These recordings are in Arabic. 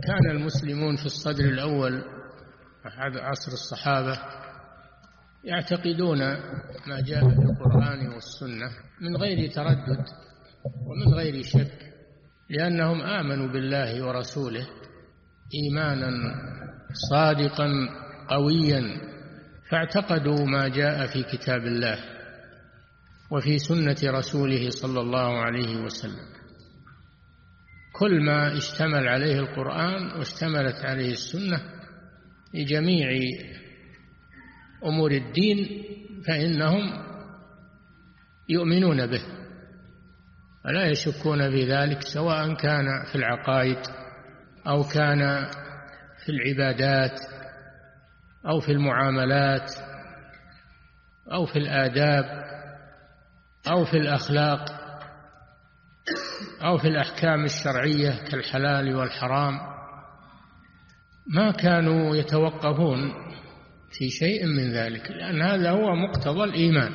كان المسلمون في الصدر الأول عصر الصحابة يعتقدون ما جاء في القرآن والسنة من غير تردد ومن غير شك، لأنهم آمنوا بالله ورسوله إيمانا صادقا قويا، فاعتقدوا ما جاء في كتاب الله وفي سنة رسوله صلى الله عليه وسلم. كل ما اشتمل عليه القرآن واشتملت عليه السنة لجميع أمور الدين فإنهم يؤمنون به ولا يشكون في ذلك، سواء كان في العقائد أو كان في العبادات أو في المعاملات أو في الآداب أو في الأخلاق أو في الأحكام الشرعية كالحلال والحرام. ما كانوا يتوقفون في شيء من ذلك، لأن هذا هو مقتضى الإيمان،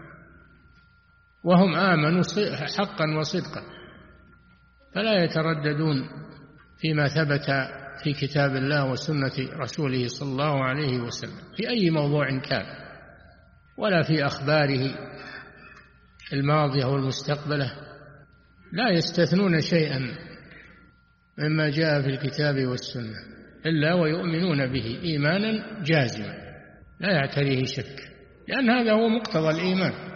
وهم آمنوا حقا وصدقا، فلا يترددون فيما ثبت في كتاب الله وسنة رسوله صلى الله عليه وسلم في أي موضوع كان، ولا في أخباره الماضية والمستقبلة، لا يستثنون شيئا مما جاء في الكتاب والسنة إلا ويؤمنون به إيمانا جازما لا يعتريه شك، لأن هذا هو مقتضى الإيمان.